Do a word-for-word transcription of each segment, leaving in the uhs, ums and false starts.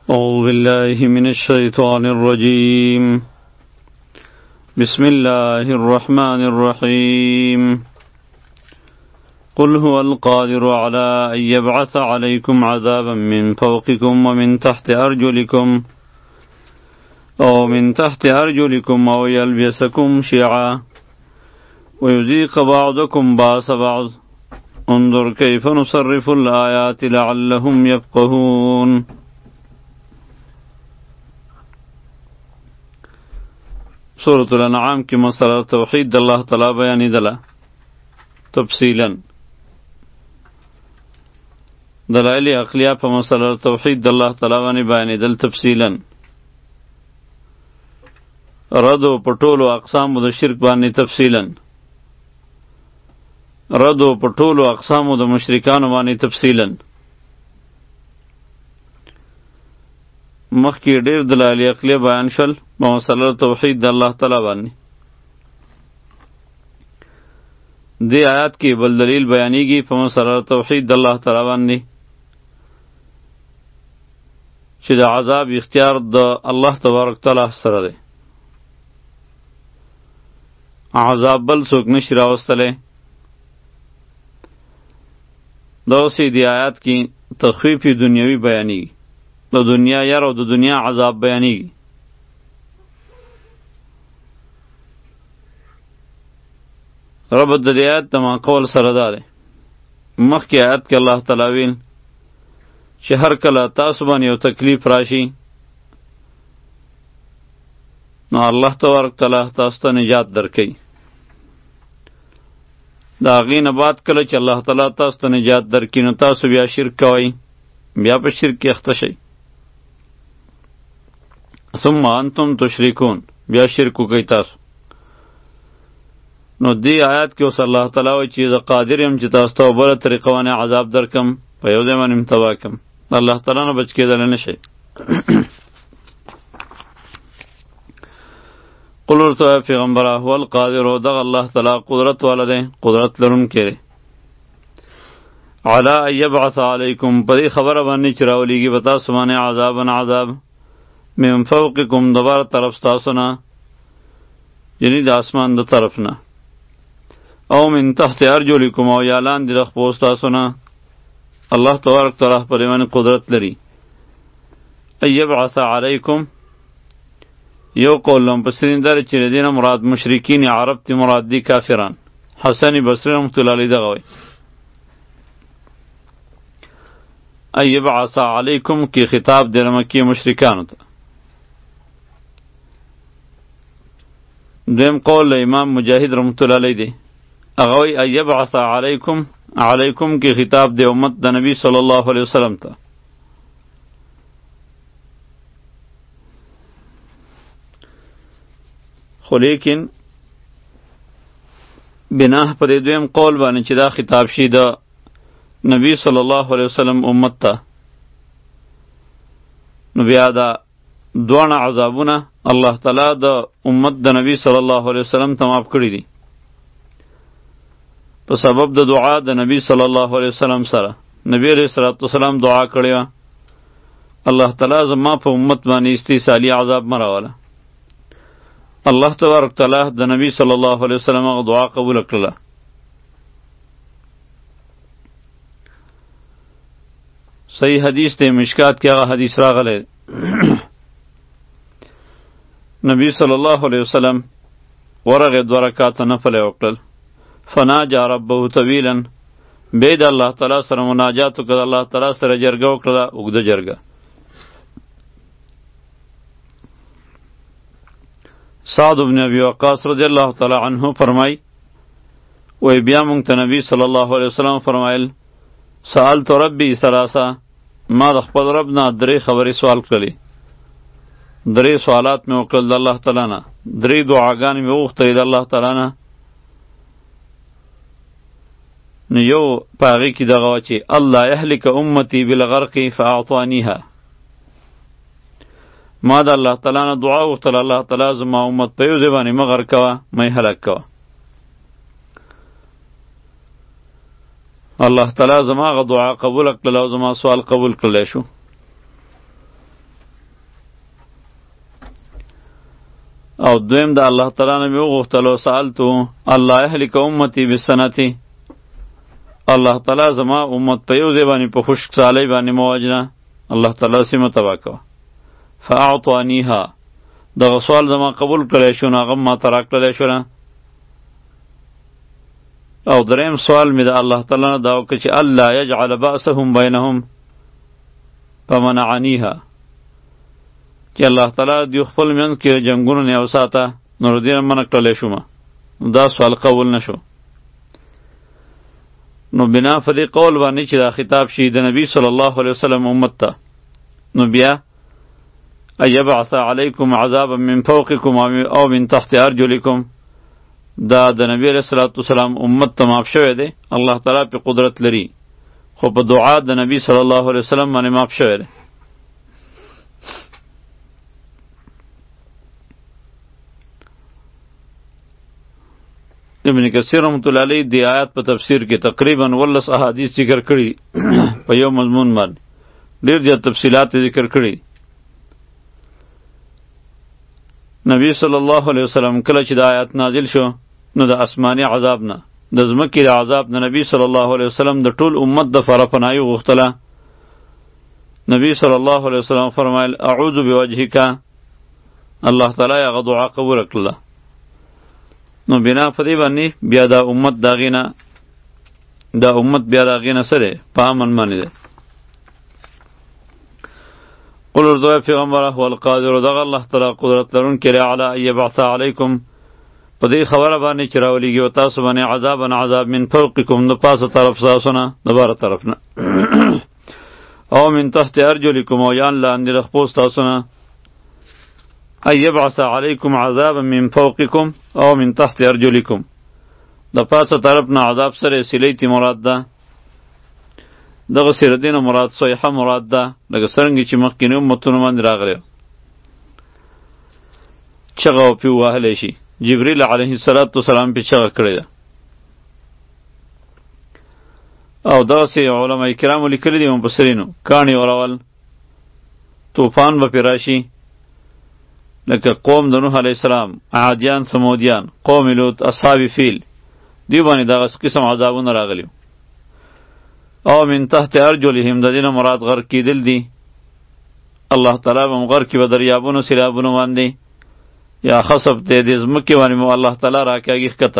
أعوذ بالله من الشيطان الرجيم. بسم الله الرحمن الرحيم. قل هو القادر على أن يبعث عليكم عذابا من فوقكم ومن تحت أرجلكم أو من تحت أرجلكم أو يلبسكم شيعا ويذيق بعضكم بأس بعض انظر كيف نصرف الآيات لعلهم يفقهون. سورة الانعام کی مسئلہ توحید اللہ تعالی بیانی دلا تفصیلا دلائل عقلیہ پا مسئلہ توحید اللہ تعالی بیانی بیانی دل تفصیلا ردو پٹولو اقسام د شرک بانی تفصیلا ردو پٹولو اقسام د مشرکان بانی تفصیلا مخ کی ډیر دلایل عقلیه بیان شول په مسله توحید د الله تعالی باندې. دې آیات کې بل دلیل بیانېږي په مسله توحید د الله تعالی باندې چې د عذاب اختیار د الله تبارک تعالی سره دی. عذاب بل څوک نشي راوستلی. دغسې دې آیات کې تخفیف دنیوي بیانېږي، د دنیا یار او د دنیا عذاب بیانېږي. ربط د دې آیت د ما قول سره دا دی. مخکې آیت کې الله تعالی ویل چې هر کله تاسو باندې یو تکلیف راشي نو الله تبارک تعالی تاسو ته نجات درکوي. د هغې نه بعد کله چې الله تعالی تاسو ته نجات درکوي نو تاسو بیا شرک کوئ، بیا په شرک کې اخته شئ. ثم انتم تشرکون، بیا شرک وکئ تاسو. نو دی آیات کې اوس الله تعالی وایي چې زه قادر یم چې تاسو ته بله طریقه باندې عذاب درکم، په یو ځای باندې م تباه کړم. الله تعالی نه بچ کېدلی نه شئ. قل ورته وایه پیغمبره هو القادر، دغه الله تعالی قدرت والا دی، قدرت لرونکی دی. علی ان یبعث علیکم، په دې خبره باندې چې راولیږي په تاسو باندې عذابا عذاب من فوقکم د بار طرف ستاسو نه، یعنی د اسمان د طرف نه، او من تحت ارجلکم او یا لاندې د خپو ستاسو نه. الله تبارک تعالی په دې باندې قدرت لري. ان یبعث علیکم یو قول مفسرین دا چې د دې نه مراد مشرکین عرب تی، مراد دی کافران. حسن بصری رحمة الله علیه دغه وایي ان یبعث علیکم کی خطاب دی مکی مشرکانو ته. دویم قول امام مجاهد رحمة الله علیه دی، هغه وایي ان یبعث علیکم، علیکم کی خطاب دی امت د نبی صلی الله علیه وسلم ته. خو لیکن بناه پر دویم قول باندې چې دا خطاب شي د نبی صلی الله علیه وسلم امت ته، نو بیا دا دوانه عذابونه الله تعالی د امت د نبی صلی الله علیه وسلم ته معاف کړي دي په سبب د دعا د نبی صلی الله علیه وسلم سره. نبی علیه الصلاة والسلام دعا کړې وه الله تعالی زما په امت باندې استیصالي عذاب مه راوله. الله تبارک تعالی د نبی صلی الله علیه وسلم هغه دعا قبول کړله. صحیح حدیث دی مشکات کې هغه حدیث راغلی نبی صلی الله علیه وسلم ورغې دوه رکعاته نفل یې وکړل. فناجا ربه طویلا، بیا د الله تعالی سره مناجات وکړه، الله تعالی سره جرګه وکړله، اوږده جرګه. سعد بن ابي وقاص رضی الله تعالی عنه فرمای وی بیا مونږ ته نبی صلی الله علیه وسلم فرمایل سألت ربی ثلاثه، ما د خپل رب نه درې خبرې سوال کړلې، درې سوالات مې وکړل د الله تعالی نه، درې دعاګانې مې وغوښتلې د الله تعالی نه. نو یو په هغې کې دغه وه چې الله یهلک امتی بالغرق فاعطانیها. ما د الله تعالی نه دعا وغوښتله الله تعالی زما امت په یو ځای باندې مه غرق کوه، مه یې هلاک کوه. الله تعالی زما غ دعا قبول کړل او زما سوال قبول کړلی شو. او دویم د الله تعالی نه مې وغوښتل او سألتو الله یهلک امتی بالسنة، الله تعالی زما امت په یو ځای باندې په خشک سالی باندې مه وجنه، الله تعالی سیمه تباه کوه. فاعطانیها، دغه سوال زما قبول کړی شو نو هغه ماته راکړلی شو نه. او دریم سوال مې د الله تعالی نه دا وکړه چې الله یجعل بأسهم بینهم فمنعنیها، چې الله تعالی دوی خپل منځ کې جنګونه نه وساته نو دې نه منع کړلی شوم. دا سوال قبول نشو. نو بنا په دې قول باندې چې دا خطاب شي د نبی صلی الله علیه وسلم امت ته، نو بیا ایبعث علیکم عذابا من فوقکم او من تحت ارجلکم، دا د نبی علیہ الصلوۃ والسلام امت ته معاف شوی دی. الله تعالی په قدرت لري، خو په دعا د نبی صلی الله علیه وسلم باندې معاف شوی دی. ابن کثیر رحمۃ اللہ علیہ دی آیات په تفسیر کې تقریبا ولس احادیث ذکر کړي په یو مضمون باندې، ډیر زیات تفصیلات ذکر کړي. نبی صلی الله علیه وسلم کله چې د آیات نازل شو نو د آسمانی عذاب نه د ځمکې د عذاب نه نبی صلی الله علیه وسلم د ټول امت د فاره پناهي غوښتله. نبی صلی الله علیه وسلم فرمایل اعوذ بوجهک، الله تعالی هغه دعا قبول کړله. نو بنا په دې باندې بیا دا امت د هغې نه دا امت بیا د هغې نه څه دی په امن باندې دی. قل ورته وایه پیغمبره هو القادر، دغه الله تعالی قدرت لرونکی دی علی ان یبعث علیکم، په دې خبره باندې چې راولېږي و تاسو باندې عذابا عذاب من فوقکم، د پاسه طرف ستاسو نه د باره طرف نه او من تحت ارجلکم، او یان لاندې د خپو ستاسو نه. ان یبعث علیکم عذابا من فوقکم او من تحت ارجلکم، د پاسه طرف نه عذاب سره سلیتی مراد ده. دغه سره دینه مراد صیحه مراد ده، لکه څرنګه چې مخکینی امتونو باندې راغلی چغه پې ووهلی شي. جبریل علیه السلام پې چغه کړې ده. او دغسې علما کرامو لیکلي دي مفسرینو، کاڼي اورول، طوفان به پې راشي، لکه قوم د نوح علیه السلام، عادیان، سمودیان، قوم لوط، اصحاب فیل، دوی باندې دغه قسم عذابونه راغلي. او من تحت ارجلهم، د دې نه مراد غرق کیدل دي. الله تعالی به هم غرق کي په دریابونو سیلابونو باندې، یا خصب دی د ځمکې باندې مو الله تعالی راکاږي ښکته،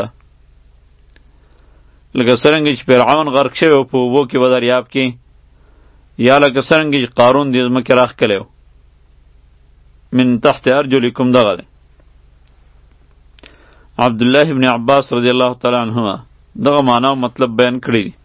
لکه څرنګه چې فرعون غرق شوی و په اوبو کې په دریاب کې، یا لکه څرنګه چې قارون د ځمکې راښکلی و. من تحت ارجلکم دغه دی. عبدالله ابن عباس رضی الله تعالی عنهما دغه معنا او مطلب بیان کړی دی.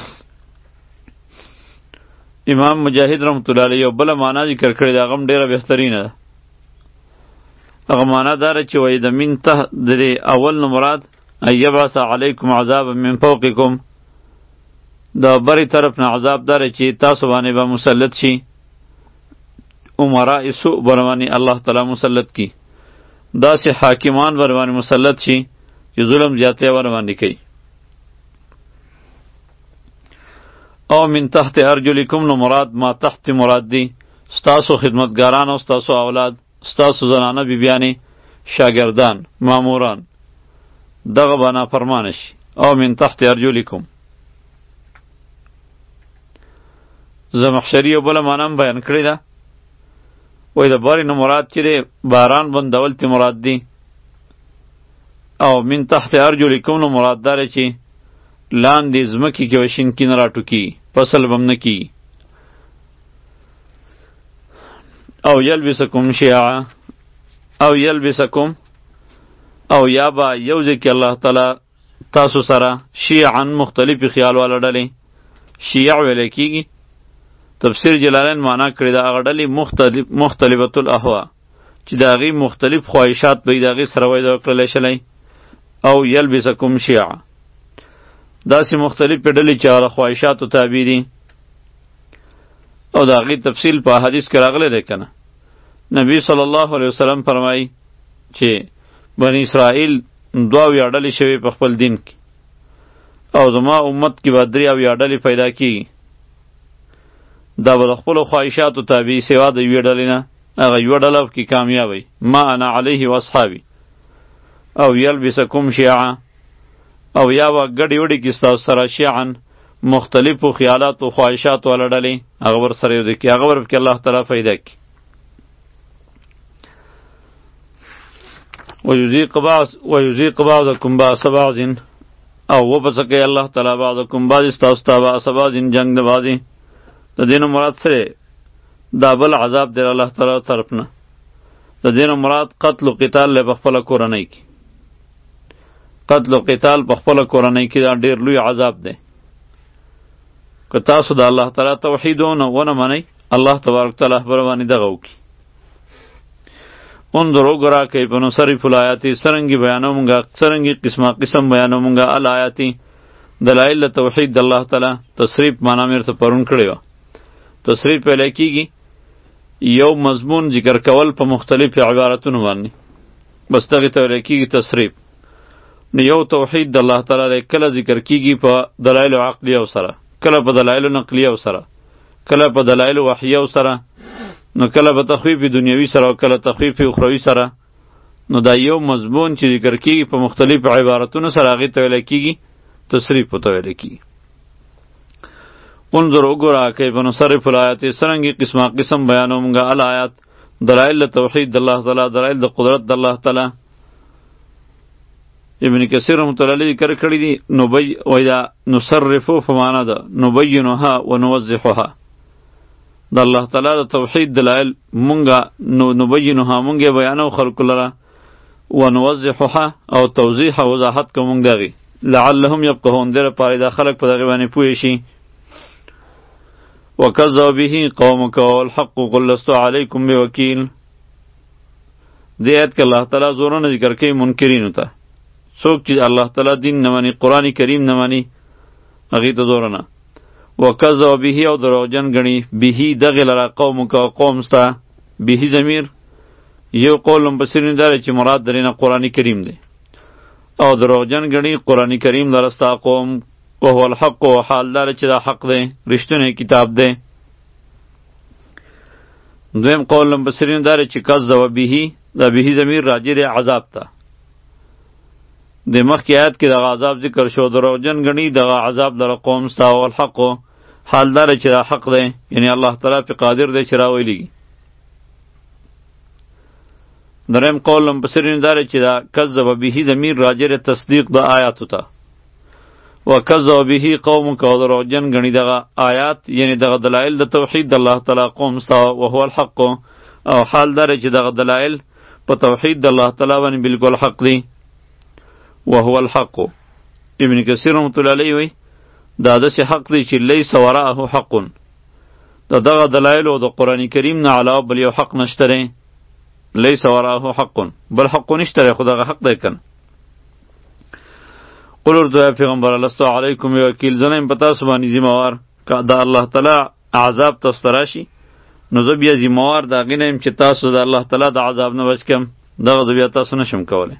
امام مجاهد رحمت الله علیه یو بله معنا ذکر کړې ده، هغه هم ډېره بهترینه ده. هغه معنا داره چې وایي د من تحت د دې اول نه مراد ان یبعث علیکم عذابا من فوقکم، د بری طرف نه عذاب داره چې تاسو باندې به مسلط شي امراء سوء برمانی الله تعالی مسلط کی، داسې حاکمان برمانی مسلط شي چې ظلم زیاتی برمانی کوي. او من تحت ارجلکم نو مراد ما تحت مراد دی ستاسو خدمتگاران او ستاسو اولاد، ستاسو زنانه بیبیانی، شاگردان، ماموران، دغه بنا فرمانش. او من تحت ارجلکم زمخشری بل مانم بیان کړی ده، وای د بارې نه مراد چې دی باران بندول تی مراد دی. او من تحت ارجلکم نو مراد داره چې لاندې ځمکې کې به شینکي نه راټوکي، فصل به هم نه کیږي. او یلبسکم شیعا، او یلبسکم او یا با یوځای کې الله تعالی تاسو سره شیعا مختلفی خیال والا ډلې، شیع ویلی کیږي. تفسیر جلالین معنا کړی دا هغه ډلې مختلف مختلفة الاهوا چې د هغې مختلف خواهشات به یې د هغې سره ویده کړلی شلی. او یلبسکم شیعا، داسې مختلفې ډلې چې هغه خواهشاتو تابع دي. او د هغې تفصیل په حدیث کې راغلی دی که نه. نبی صلی الله علیه وسلم فرمایي چې بنی اسرائیل دوه اویا ډلې شوي په خپل دین کې، او زما امت کې به درې اویا ډلې پیدا کېږي. دا به د خپلو خواهشاتو تابع سوا د یوې ډلې نه هغه یوه ډله کې کامیابی ما انا علیه و اصحابي او یلبسکم شیعا او یا به ګډې وډې کې ستاسو سره شیعا مختلفو خیالاتو خواهشاتو والا ډلې هغه ورسره یو ځای کړي هغه ورپکې الله تعالی فایده کړي ویذیق بعض ویذیق بعضکم باس بعض او وبڅکوي الله تعالی بعضکم بعض ستاسو ته باس بعض جنګ د بعضې د دې نه مراد څه دا بل عذاب دی الله تعالی طرف نه د دې نه مراد قتل و قتال له په خپله کورنۍ کې قتل و قتال په خپله کورنۍ کې دا ډېر لوی عذاب دی که تاسو د الله تعالی توحید ونه منئ الله تبارک تعالی خبره باندې دغه وکړي انظر وګوره کیف نصرف الآیات څرنګې بیانوو مونږه څرنګې قسمه قسم بیانوو مونږه الآیات دلایل د توحید د الله تعالی تصریف معنا مې ورته پرون کړې وه تصریف ویلی کېږي یو مضمون ذکر کول په مختلف عبارتونو باندې بس دغې ته ویلی کېږي تصریف نو یو توحید د الله تعالی دی کله ذکر کېږي په دلایلو عقلیو سره کله په دلایلو نقلیو سره کله په دلایلو وحیو سره نو کله په تخویف دنیوي سره او کله تخویف اخروي سره نو دا یو مضمون چې ذکر کېږي په مختلف عبارتونو سره هغې ته ویلی کېږي تصریف ورته ویلی کېږي انظر وګوره کیف نصرف الآیات څرنګې قسمه قسم بیانوو مونږه الآیات دلایل د توحید د الله تعالی دلایل د قدرت د الله تعالی ابن کثیر رحمت الله علیه ذکر کړي دي نبی وای دا نصرفو په معنا ده نبینها و نوضحها د الله تعالی د توحید دلایل مونږه نو نبینها مونږه بیانو خلق لره و نوضحها او توضیح او وضاحت کوم دغه لعلهم یفقهون در پاره د خلق په دغه باندې پوه شي وکذب به قومک والحق قل لست علیکم بوکیل دې آیت کې الله تعالی زورونه ذکر کوي منکرینو ته څوک چې الله تعالی دین نه مانی قرآن کریم نه مانی هغې ته زورونه وکذب به او دروغجن ګڼي به دغې لره قومک قوم ستا به ضمیر یو قول مفسرین داره چې مراد درې نه قرآن کریم دی او دروغجن ګڼي قرآن کریم لره ستا قوم وهو الحق و حال داره چې دا حق دی رښتونی کتاب دی دویم قول مفسرین داره چې کذب به دا به ضمیر راجع دی عذاب ته د مخکې آیات کې دغه عذاب ذکر شو دروغجن ګڼي دغه عذاب لره قوم ستا او الحق حال داره چې دا حق دی یعنی الله تعالی پې قادر دی چې راویلېږي دریم قول مفسرین داره چې دا کذب به ضمیر راجع دی تصدیق د آیاتو ته وکذب به قومک او دروغجن ګڼي دغه آیات یعنی دغه دلایل د توحید د الله تعالی قوم ستا وهو الحق او حال داره چې دغه دلایل په توحید د الله تعالی باندې بالکل حق دی وهو الحق ابن کثیر رحمت الله علیه وی دا داسې حق دی چې لیس وراءه حق د دغه دلایل او د قرآن کریم نه علاوه بل یو حق نشته دی لیس وراءه حق بل حق نشته دی خو دغه حق دی کنه قل ورته پیغمبر لست علیکم وکیل زه نه یم په تاسو باندې ذمهوار که د الله تعالی عذاب تاسو ته راشي نو زه بیا ذمهوار د هغې نه یم چې تاسو د الله تعالی د عذاب نه بچ کړم دغه زه بیا تاسو نشم کولی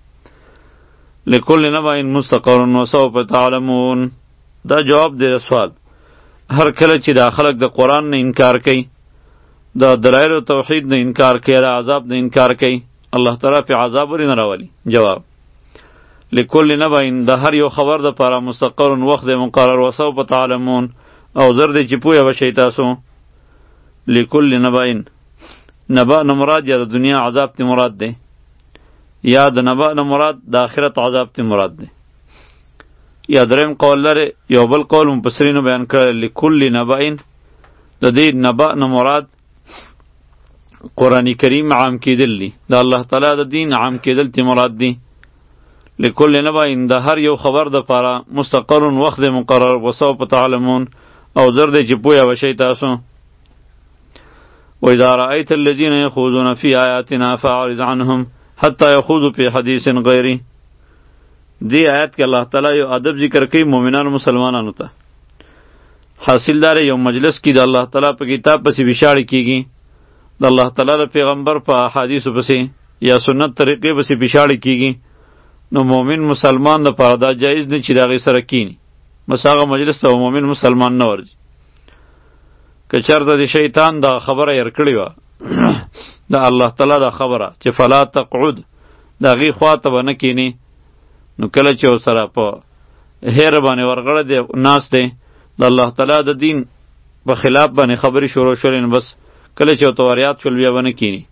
لکل نبع مستقر وسوف تعلمون دا جواب دی سوال هر کله چې دا خلق د قرآن نه انکار کوي د دلایل توحید نه انکار کوي د عذاب نه انکار کوي الله تعالی په عذاب ورې نه راولي جواب لکل نبع د هر یو خبر د پاره مستقر وخت مقرر وسوف تعلمون او زر دی چې پوهه بشئ تاسو لکل نبع نبع نه مراد یا د دنیا عذاب تی مراد دی یا د نبأ نه مراد د آخرت عذاب تی مراد دی یا دریم قول لري یو بل قول مفسرینو بیان کړل لکل نبأ د دې نبأ نه مراد قرآن کریم عام کېدل دی د الله تعالی د دین عام کېدل تی مراد دی لکل نبأ د هر یو خبر د پاره مستقر وخت مقرر وسوف تعلمون او زر دی چې پوهه بشئ تاسو وإذا رأيت الذين يخوضون في آياتنا فأعرض عنهم حتی یخوضوا فی حدیث غیری دی آیت کې الله تعالی یو ادب ذکر کوي مؤمنانو مسلمانانو ته حاصل دار یو مجلس کې د الله تعالی په کتاب پسې بشاړې کېږي د الله تعالی د پیغمبر په احادیثو پسې یا سنت طریقې پسې بشاړې کېږي نو مؤمن مسلمان دپاره دا جایز نه چې د هغې سره کینی بس هغه مجلس ته مؤمن مسلمان نه ورځي که چېرته د شیطان دا خبره هېر کړې وه دا الله تعالی دا خبره چې فلا تقعد دا غي خواته به نه کینی. نو کله چې سره په هیر باندې ورغړه دی ناس دی د الله تعالی د دین په خلاف باندې خبرې شروع شولې، نو بس کله چې ورته وریاد شول بیا به نه کینی.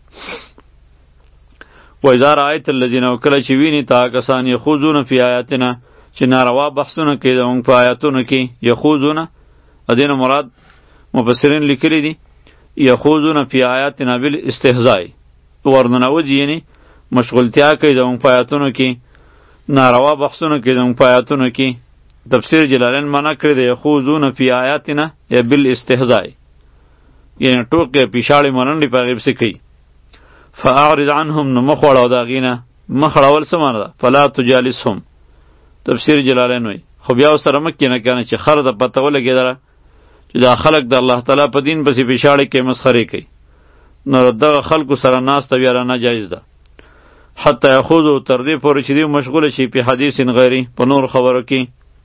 و اذا رأیت الذین، او کله چې ویني تا کسان یخوضون فی آیاتنا چې ناروا بحثونه کوي زموږ په آیاتونو کې، یخوضونه ادینه مراد مفسرین لیکلی دي یخوضون فی آیاتنا بالاستهزاء، ورننوځي یعنی مشغولتیا کوي زموږ په آیاتونو کې، ناروا بحثونه کوي زموږ په آیاتونو کې. تفسیر جلالین معنا کړی دی یخوضون فی آیاتنا یا بالاستهزاء، یعنی ټوکې پیشاړې مننډې په هغې پسې کوي. فاعرض عنهم، نو مخ واړوه د هغې نه. مخ اړول څه معنی ده؟ فلا تجالسهم. تفسیر جلالین وایي خو بیا ورسره مه کښېنه کنه چې خر ته پته ولګېدله چې دا خلک د الله تعالی په دین پسې پیشاړې کوي، مسخرې کوي، نو دغه خلکو سره ناسته بیا را ناجایز ده. حتی یخوضو تر دې پورې چې دوی مشغوله شي په حدیث غیري، په نور خبرو کې.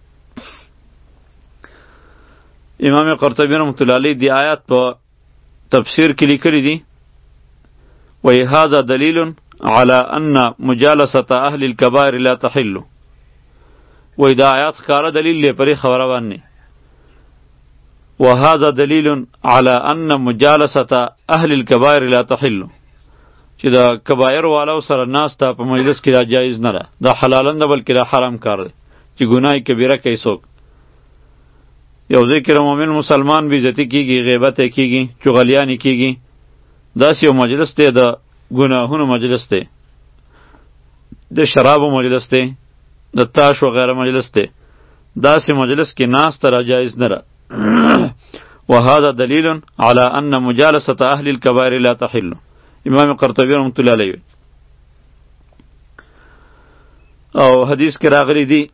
امام قرطبی رحمة الله علیه دی آیات په تفسیر کې لیکلی دي وی هذا دلیل علی ان مجالسة اهل الكبائر لا تحل. وی دا آیات ښکاره دلیل دی پرې خبره باندې. وهذا دلیل علی ان مجالسة اهل الكبائر لا تحل، چې دا کبایر والو سره ناسته په مجلس کې دا جایز نه ده، دا حلالا نه بلکې دا حرام کار دی چې ګناه کبیره کوي څوک. یو ځای کې مومن مسلمان بې عزتي کېږي، غیبت یې کېږي، چغلیانې کېږي، داسې یو مجلس دی د ګناهونو مجلس دی، د شرابو مجلس دی، د تاش وغیره مجلس دی، داسې مجلس کې ناسته را جایز نه ده. وهذا دلیل علی ان مجالسة اهل الكبائر لا تحل. امام قرطبی رحمة الله علیه. او حدیث کې راغلی دی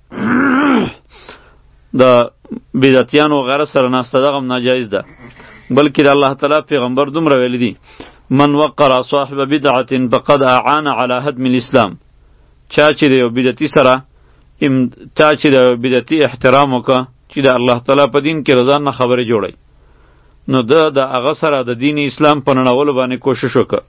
د بدعتیانو وغیره سره ناسته دغه هم ناجایز ده، بلکې د الله تعالی پیغمبر دومره ویلی دی من وقر صاحب بدعة فقد اعان على هدم الاسلام. چا چې د یو بدعتي سره چا چې د یو بدعتي احترام وکړه چې د الله تعالی په دین کې رضا نه خبرې جوړی، نو ده د هغه سره د دین اسلام په نړولو باندې کوشش وکړه.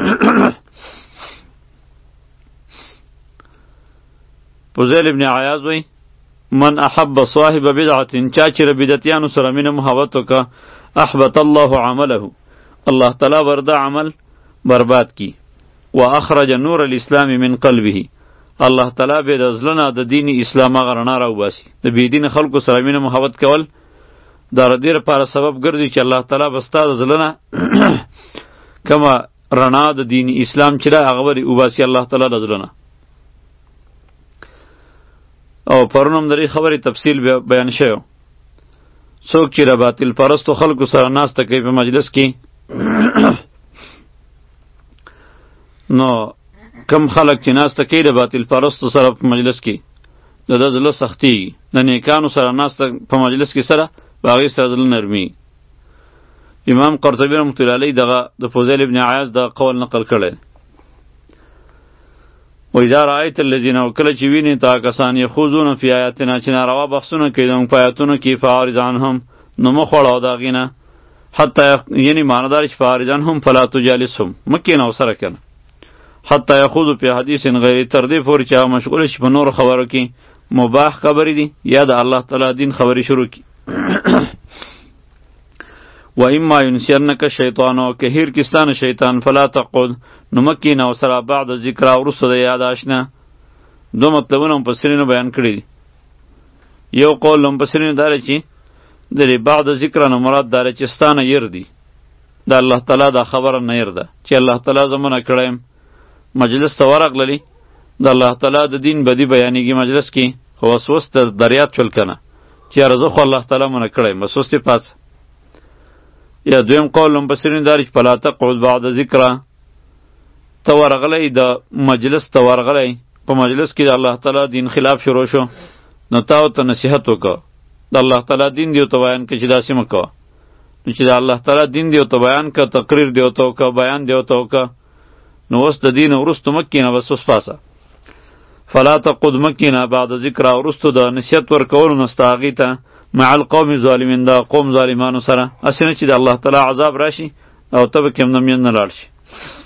فضیل ابن عیاض وی من احب صاحب بدعة، چا چې د بدعتیانو سره مینه محبت وکړه احبط الله عمله، الله تعالی ورده عمل برباد کی. واخرج نور الاسلام من قلبه، الله تعالی به د زړه نه د دین اسلام هغه رڼا راوباسي. د بې دین خلکو سره مینه محبت کول دا د دې لپاره سبب ګرځي چې الله تعالی به ستا د زړه نه کومه رڼا د دین اسلام چې ده هغه به وباسي الله تعالی د زړه نه. او پرون هم د دې خبرې تفصیل بیان شوی. څوک چې د باطل پرستو خلکو سره ناسته کوي په مجلس کې، نو کم خلک چې ناسته کوي د باطل پرستو سره په مجلس کې، د ده زړه سختېږي. د نیکانو سره ناسته په مجلس کې سره په هغې سره زړه نرمي. امام قرطبی رحمة الله علیه دغه د فضیل ابن عیاض دغه قول نقل کړی. و اذا رأیت الذین، او کله چې وینې تا کسان یخوضون فی آیاتنا چې ناروا بحثونه کوي زموږ په آیاتونو کې، فاعرض عنهم، نو مخ واړوه د هغې نه. حتی یعنی معنی دار چې فاعرض عنهم فلا تجالسهم، مه کښېنه ورسره کنه. حتی یخوضوا فی حدیث غیرې، تر دې پورې چې هغه مشغوله شي په نورو خبرو کې، مباح خبرې دي یا د الله تعالی دین خبرې شروع کړي. و اما ینسینک شیطان، او که هیر کستان شیطان، فلا تقعد، نو مه کښېنه ورسره بعد ذکر، وروسته د یاداشت نه. دو مطلبونه مفسرینو بیان کړي دي. یو قول مفسرینو دا دی چې د دې بعد ذکر نه مراد دا دی چې ستا نه یر دي، د الله تعالی دا خبره نه یر ده چې الله تعالی زه منع کړی یم مجلس ته ورغللی، د الله تعالی د دین بدي بیانېږي مجلس کې، خو وسوس ته دریاد شول کنه چې یاره زه خو الله تعالی منع کړی یم، وسوس دې پاڅه. یا دویم قول مفسرین دا دی چې فلا تقعد بعد ذکره، ته ورغلی د مجلس ته ورغلی، په مجلس کې د الله تعالی دین خلاف شروع شو، نو تا ورته نصیحت وکړه، د الله تعالی دین دی ورته بیان کړه چې داسې مه کوه. نو چې د الله تعالی دین دی ورته بیان کړه، تقریر دی ورته وکړه، بیان دی ورته وکړه، نو اوس د دین وروستو مه کښېنه، بس اوس پاسه. فلا تقعد مه کښېنه بعد ذکره، وروستو د نصیحت ورکولو نه ستا هغې ته، مع القوم ظالمین، دا قوم ظالمانو سره. هسې نه چې د الله تعالی عذاب راشي او ته به کوم نمین نه لاړ شي.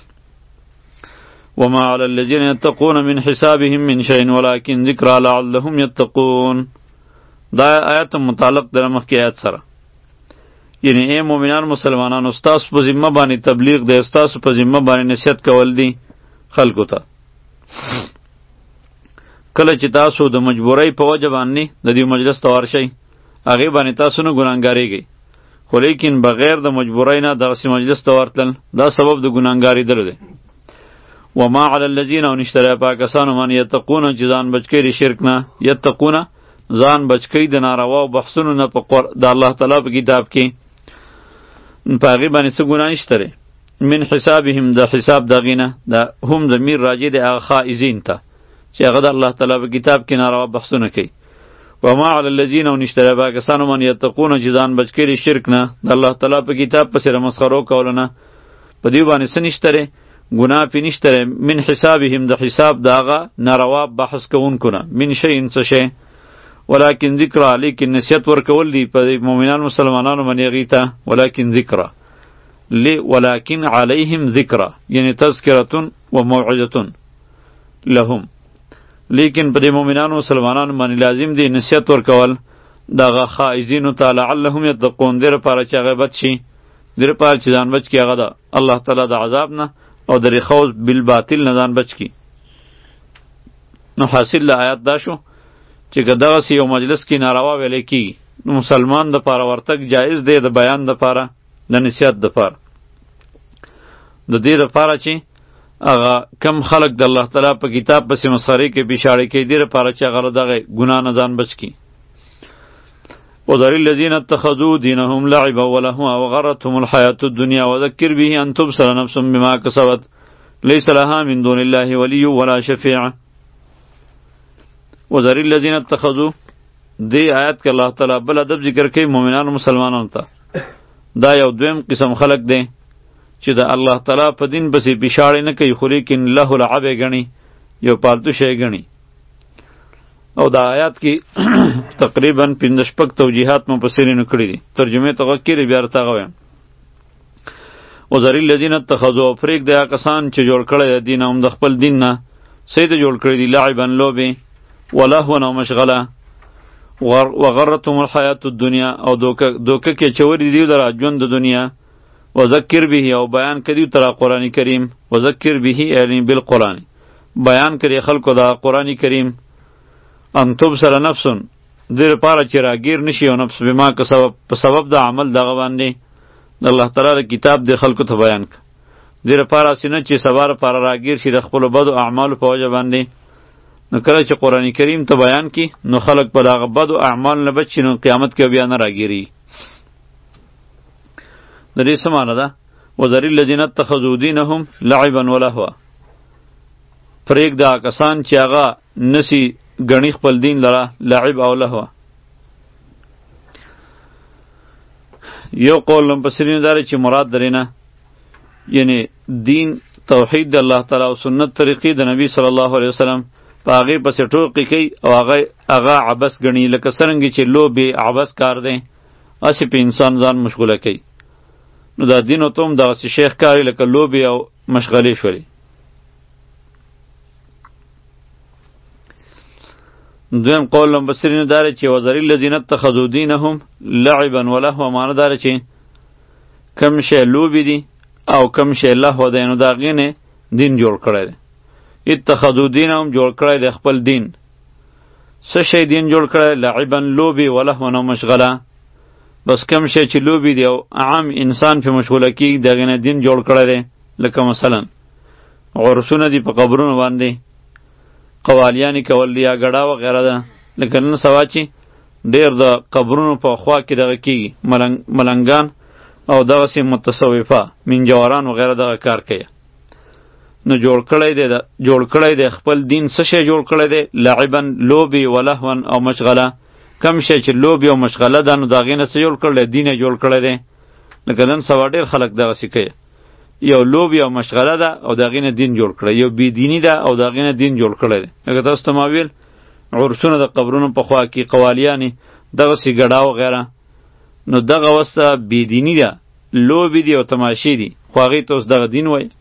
وما على الذين يتقون من حسابهم من شيء ولكن ذكرى لعلهم يتقون. دا آیت متعلق در مخکې آیت سره، یعنی ای مومنان مسلمانانو ستاسو په ذمه باندې تبلیغ دی، ستاسو په ذمه باندې نصیحت کول دی خلکو ته. کله چې تاسو د مجبورۍ په وجه باندې د دې مجلس ته ورشئ، هغې باندې تاسو نه ګناهګارېږئ، خو لیکن بغیر د مجبورۍ نه دغسې مجلس ته ورتلل دا سبب د ګناهګارېدلو دی. وما علی الذین او نشته په کسانو باندې یتقون چې ځان بچ کوي د شرک نه، یتقون ځان بچ کوي د نارواو بحثونو نه په د الله تعالی په کتاب کې، په هغې باندې څه ګناه نشته دی. من حسابهم د حساب د هغې نه، د هم ضمیر راجع دی هغه خائزین ته چې هغه د الله تعالی په کتاب کې ناروا بحثونه کوي. وما علی الذین او نشته په کسانو باندې یتقون چې ځان بچ کوي د شرک نه، د الله تعالی په کتاب پسې د مسخرو کولو نه، په دې باندې څه نشته دی، گناه پی نشته. من حسابهم د حساب د هغه ناروا بحث کوونکو نه، من شیء څه شی، ولکن ذکر لیکن نصیحت ورکول دی په مؤمنان مسلمانانو باندې هغې ته، ولکن ذکر لی ولکن علیهم ذکر یعنی تذکرة و موعظة لهم، لیکن په دې مؤمنانو مسلمانانو باندې لازم دی نصیحت ورکول دغه خائزینو ته، لعلهم یتقون، دې لپاره چې هغه بچ شي، دې لپاره چې ځان بچ کړي هغه د الله تعالی د عذاب نه او د رخوز بالباطل نه ځان بچ کی. نو حاصل له آیات دا شو چې که دغسې یو مجلس کې ناروا ویلی کېږي نو مسلمان دپاره ورتګ جایز دی د بیان دپاره، د نصیحت دپاره، د دې دپاره چې هغه کم خلک د الله تعالی په کتاب پسې مسخرې کې پیشاړې کوي، دې دپاره چې هغه له دغې ګناه نه ځان بچ کړي. وذر الذين اتخذوا دينهم لعبا ولهوا وغرتهم الحياة الدنيا وذكر به أن تبصر نفس بما كسبت ليس لها من دون الله ولي ولا شفيع. وذر الذين اتخذوا دی آیت کې الله تعالی بل ادب ذکر کوي مؤمنانو مسلمانانو ته. دا یو دویم قسم خلق دی چې د الله تعالی په دین پسې پیشاړې نه کوي، خو لیکن له لعب ګڼي، یو پالتو شی ګڼي. او دا آیات کې تقریبا پنځه شپږ توجیهات مفسرینو کړي دي، ترجمه ته غوږ کړئ بیا درته هغه وایم. وذر الذین اتخذوا، پرېږدئ هغه کسان چې جوړ کړی دی دین هم د خپل دین نه څه یې جوړ کړي دي، لعبا لوبې، ولهوا او مشغله، وغرتهم الحیات الدنیا او دوکه کې چوری دی در ژوند د دنیا، وذکر به او بیان کړي تر قرآن کریم، وذکر به یعنی بالقرآن، بیان کړي خلکو دا قرآن کریم. ان تبصر نفس، دې لپاره چې راګیر نشي او نفس بما که سبب په سبب د عمل دغه باندې د الله تعالی کتاب د خلکو ته بیان ک، دې لپاره سینه چې سبا لپاره راګیر شي د خپل بدو اعمالو په وجه باندې. نو کله چې قرآن کریم ته بیان کی نو خلق په دغه بدو اعمال نه بچ شي، نو قیامت کې بیا نه راګیری. د دې څه معنی ده؟ وذر الذین اتخذوا دینهم لعبا ولهوا، پرېږده کسان چې هغه نسی گنی خپل دین لره لعب او لهوا. یو قول مفسرین داره چې مراد درینه یعنی دین توحید د الله تعالی او سنت طریقې د نبی صلی الله علیه وسلم په هغې پسې ټوقې کوي او هغه هغه عبث ګڼي، لکه څرنګه چې لوبې عبث کار دی هسې په انسان ځان مشغوله کوي. نو دا دین ورته هم دغسې شیخ کاري لکه لوبې او مشغلې شولې. دویم قول مفسرین داره چې وذر الذین اتخذوا دینهم لعبا ولهوا، معنی داره چې کم شی لوبې دي او کم شی لهو دی، نو د هغې نه دین جوړ کړی دی. اتخذوا دینهم جوړ کړی دی خپل دین. څه شی دین جوړ کړی؟ لعبا لوبې، ولهوا او مشغله. بس کم شی چې لوبې دي او عام انسان پې مشغوله کېږي د هغې نه دین جوړ کړی دی. لکه مثلا عرسونه دي په قبرونو باندې، قوالیانی کول دی یا ګډا وغیره ده. لکه نن سبا چې ډېر د قبرونو په خوا کې دغه کېږي ملنګ ملنګان او دغسې متصوفه منجواران وغیره دغه کار کوي. نو جوړ کړی دی جوړ کړی دی خپل دین. څه شی جوړ کړی دی؟ لعبا لوبې، ولهوا او مشغله. کم شی چې لوبې او مشغله ده نو د هغې نه څه جوړ کړی؟ دین یې جوړ کړی دی. لکه نن سبا ډېر خلک دغسې کوي، یو لوبې او مشغله ده او د هغې نه دین جوړ کړی، یو بېدیني ده او د هغې نه دین جوړ کړی دی. لکه تاسو ته ما ویل عرسونه د قبرونو په خوا کې قوالیانې دغسې ګډا وغیره، نو دغه وسته بېدیني ده لوبې دي او تماشې دي، خو هغې ته اوس دغه دین وایي.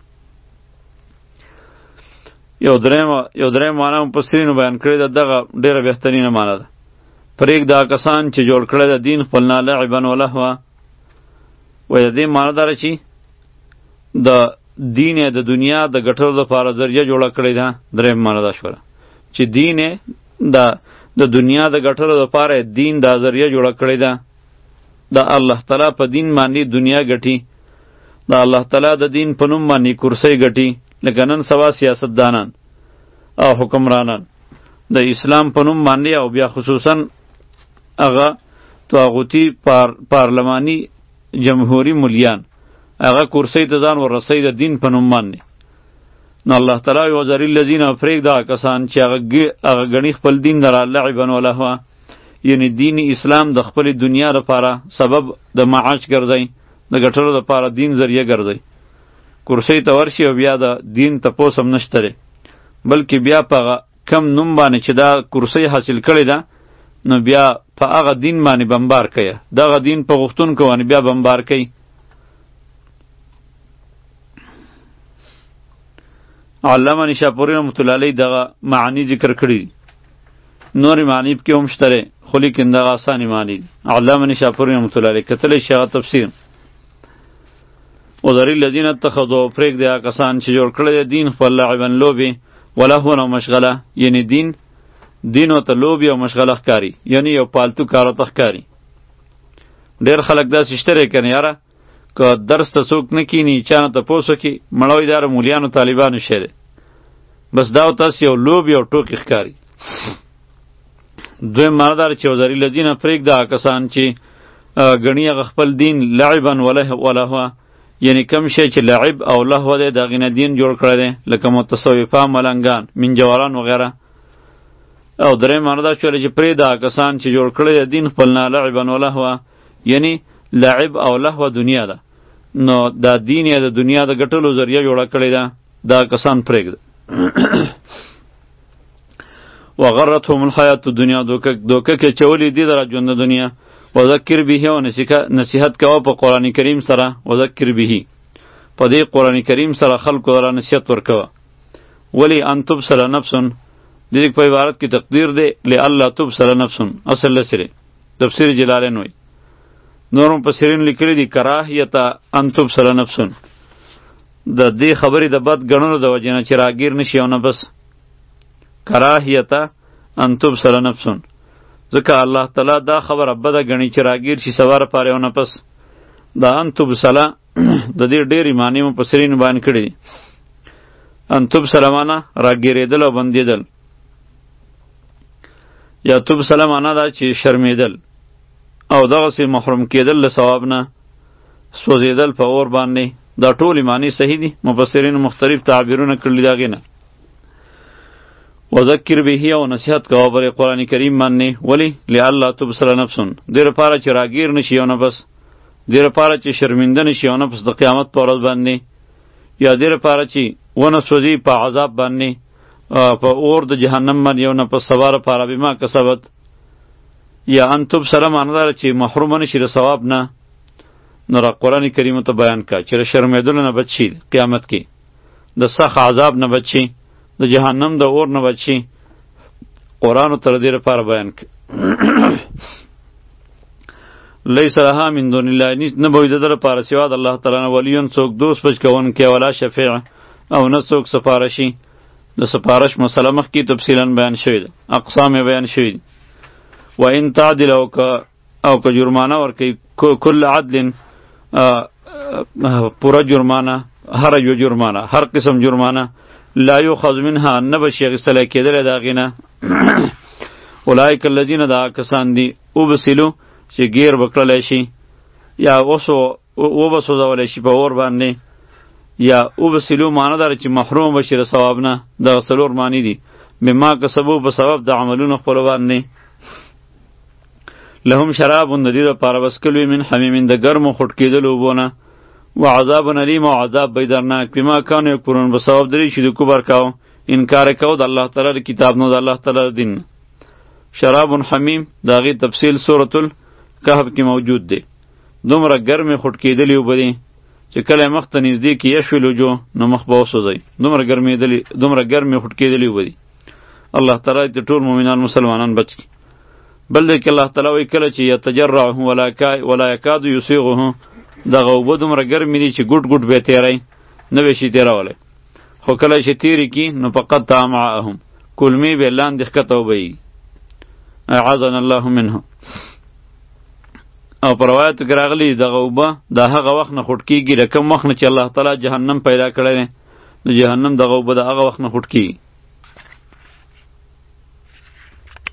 یو درېیمه یو درېیمه معنا مفسرینو بیان کړې ده، دغه ډېره بهترینه معنا ده. پرېږده کسان چې جوړ کړی د دین خپل نه لعبا و لهوا. وایي د دې معنا داره چې د دین یې د دنیا د ګټلو لپاره ذریعه جوړه کړې ده. درېیم معنا دا شوله چې دین یې د د دنیا د ګټلو لپاره دین دا ذریعه جوړه کړې ده. د الله تعالی په دین باندې دنیا ګټي، د الله تعالی د دین په نوم باندې کرسۍ ګټي، لکه نن سبا سیاستدانان او حکمرانان د اسلام په نوم باندې او بیا خصوصا هغه طاغوتی پار پارلمانی جمهوری ملیان هغه کرسۍ ته ځان ورسوي د دین په نوم باندې. نو الله تعالی وذر الذین پرېږده کسان چې هغه ګڼي خپل دین لره لعبا و لهوا، یعنی دین اسلام د خپل دنیا لپاره سبب د معاش ګرځي، د ګټلو لپاره دین ذریعه ګرځي. کرسۍ ته ورشي او بیا د دین تپوس هم نشته دی، بلکې بیا په کم نوم باندې چې دا کرسۍ حاصل کړې ده نو بیا په هغه دین باندې بمبار کوي، دغه دین په غوښتونکو باندې بیا بمبار کوي. علامه نشاپوری رحمت الله علیه دغه معانی ذکر کړي دي، نورې معانی پکې هم شته دی، خو لیکن دغه اسانې معانی دي. علامه نشاپوری رحمت الله علیه کتلی شي هغه تفسیر وذر الذین اتخذوا پرېږدی هغه کسان چې جوړ کړی دی دین خپل لعبا لوبې ولهوا او مشغله، یعنی دین دین ورته لوبې او مشغله ښکاري، یعنی یو پالتو کار ورته ښکاري. ډېر خلک داسې شته دی که نه یاره که درس ته څوک نه کیني چا نه تپوس وکړي مړوی دا د مولیانو طالبانو شی دی، بس دا ورته یو لوبې او ټوکې ښکاري. دویم معنا دا چې وذر الذین پرېږده هغه کسان چې ګڼي هغه خپل دین لعبا ولهوا، یعنی کم شی چې لعب او لهو دی د هغې نه دین جوړ کړی دی، لکه متصوفه، ملنګان، منجواران وغیره. او درېیم معنا دا شوله چې پرېږده هغه کسان چې جوړ کړی دی دین خپل نه لعبا ولهوا، یعنی لعب او لهو دنیا ده، نو دا دین یې د دنیا د ګټلو ذریعه جوړه کړې ده، دا کسان پرېږده. وغرتهم الحیات الدنیا، دوکه کې چولی دی در ژوند د دنیا. وذکر به او نصیحت کوه په قرآن کریم سره، وذکر به په دې قرآن کریم سره خلکو را نصیحت ورکوه. ولی ان تبصر نفس، د دې په عبارت کې تقدیر دی لئلا تبصر نفس، اصل لسره تفسیر جلالین وی. نور مفسرین لیکلي دي کراهیت ان تبصر نفس، د دې خبرې د بد ګڼلو د وجې نه چې راګیر نشي او نه بس کراهیت ان تبصر نفس، ځکه الله تعالی دا خبره بده ګڼي چې راګیر شي سواره پاره او نه پس. دا ان تبصر د دې ډېرې معنی مفسرین بیان کړي دي. ان تبصر معنا راګیرېدل او بندېدل، یا تبصر معنا دا چې شرمېدل او دغسې محروم کېدل له ثواب نه، سوځېدل په اور باندې. دا ټولې معنی صحیح دي، مفسرینو مختلف تعبیرونه کړي د هغې نه. وذکر به او نصیحت کوه پر قرآن کریم باندې. ولی لئلا تبصر نفس، دې لپاره چې راګیر نشي او نه بس، دې لپاره چې شرمنده نشي او نه بس د قیامت په ورځ باندې، یا دې لپاره چې ونه سوځي په عذاب باندې په اور د جهنم باندې او نه پس سوار پاره بما کسبت. یا ان تبصر معنی دا چې محروم نشي د ثواب نه. نو را قرآن کریم ته بیان کا چې شرمېدلو نه بچ شي، قیامت کې د سخت عذاب نه بچ شي، د جهنم د اور نه بچ شي. قرآن تر دې لپاره بیان ک لیس لها من دون الله، نه به وي د ده لپاره سوا د الله تعالی نه ولیون څوک دوست بچ کوونکی، ولا شفیع او نه څوک سفارشي. د سفارش مسله مخکې تفصیلا بیان شوې ده، اقسام یې بیان شوي دي. و ان تعدل او که او که جرمانه ورکوي کل عدل، پوره جرمانه، هر یو جرمانه، هر قسم جرمانه، لا یوخذ منها، نه به شي اخیستلی کېدلی د هغې نه. اولئک الذین دا کسان دي وبسلو چې ګیر به کړلی شي، یا وبه سوځولی شي په اور باندې، یا وبسلو معنی داره چې محروم به شي د ثواب نه. دغه څلور معنی دي بما کسبو په سبب د عملونو خپلو باندې. لهم شراب د دې دپاره بسکل وي من حمیم د ګرمو خوټ کېدلو اوبو نه، و عذاب علیم او عذاب به درناک بما کانوا یکفرون په سبب درې چې د کفر کاو، انکار یې کاو د الله تعالی د کتاب نه، د الله تعالی د دین. شراب حمیم د هغې تفصیل سورة الکهف کې موجود دی. دومره ګرمې خټ کېدلې اوبه دي چې کله یې مخ ته نږدې کې یشوي لجو نو مخ به وسوځئ. دومره ګرمېدلې دومره ګرمې خټ کېدلې اوبه دي. الله تعالی دې ټول مؤمنان مسلمانان بچ کړي. بل دی که الله تعالی وایي کله چې یتجرعه ولا یکاد یسیغه، دغه اوبه دومره ګرمې دي چې ګوټ ګوټ به یې تېری نه به شي تېرولی، خو کله چې تېرې کي نو فقط طعمهم کلمې به یې لاندې ښکته وبهیږي. اعاذنا الله منه. او په روایتو کې راغلي دغه اوبه د هغه وخت نه خوټ کېږي د کوم وخت نه چې الله تعالی جهنم پیدا کړی دی، د جهنم دغه اوبه د هغه وخت نه خوټ کېږي.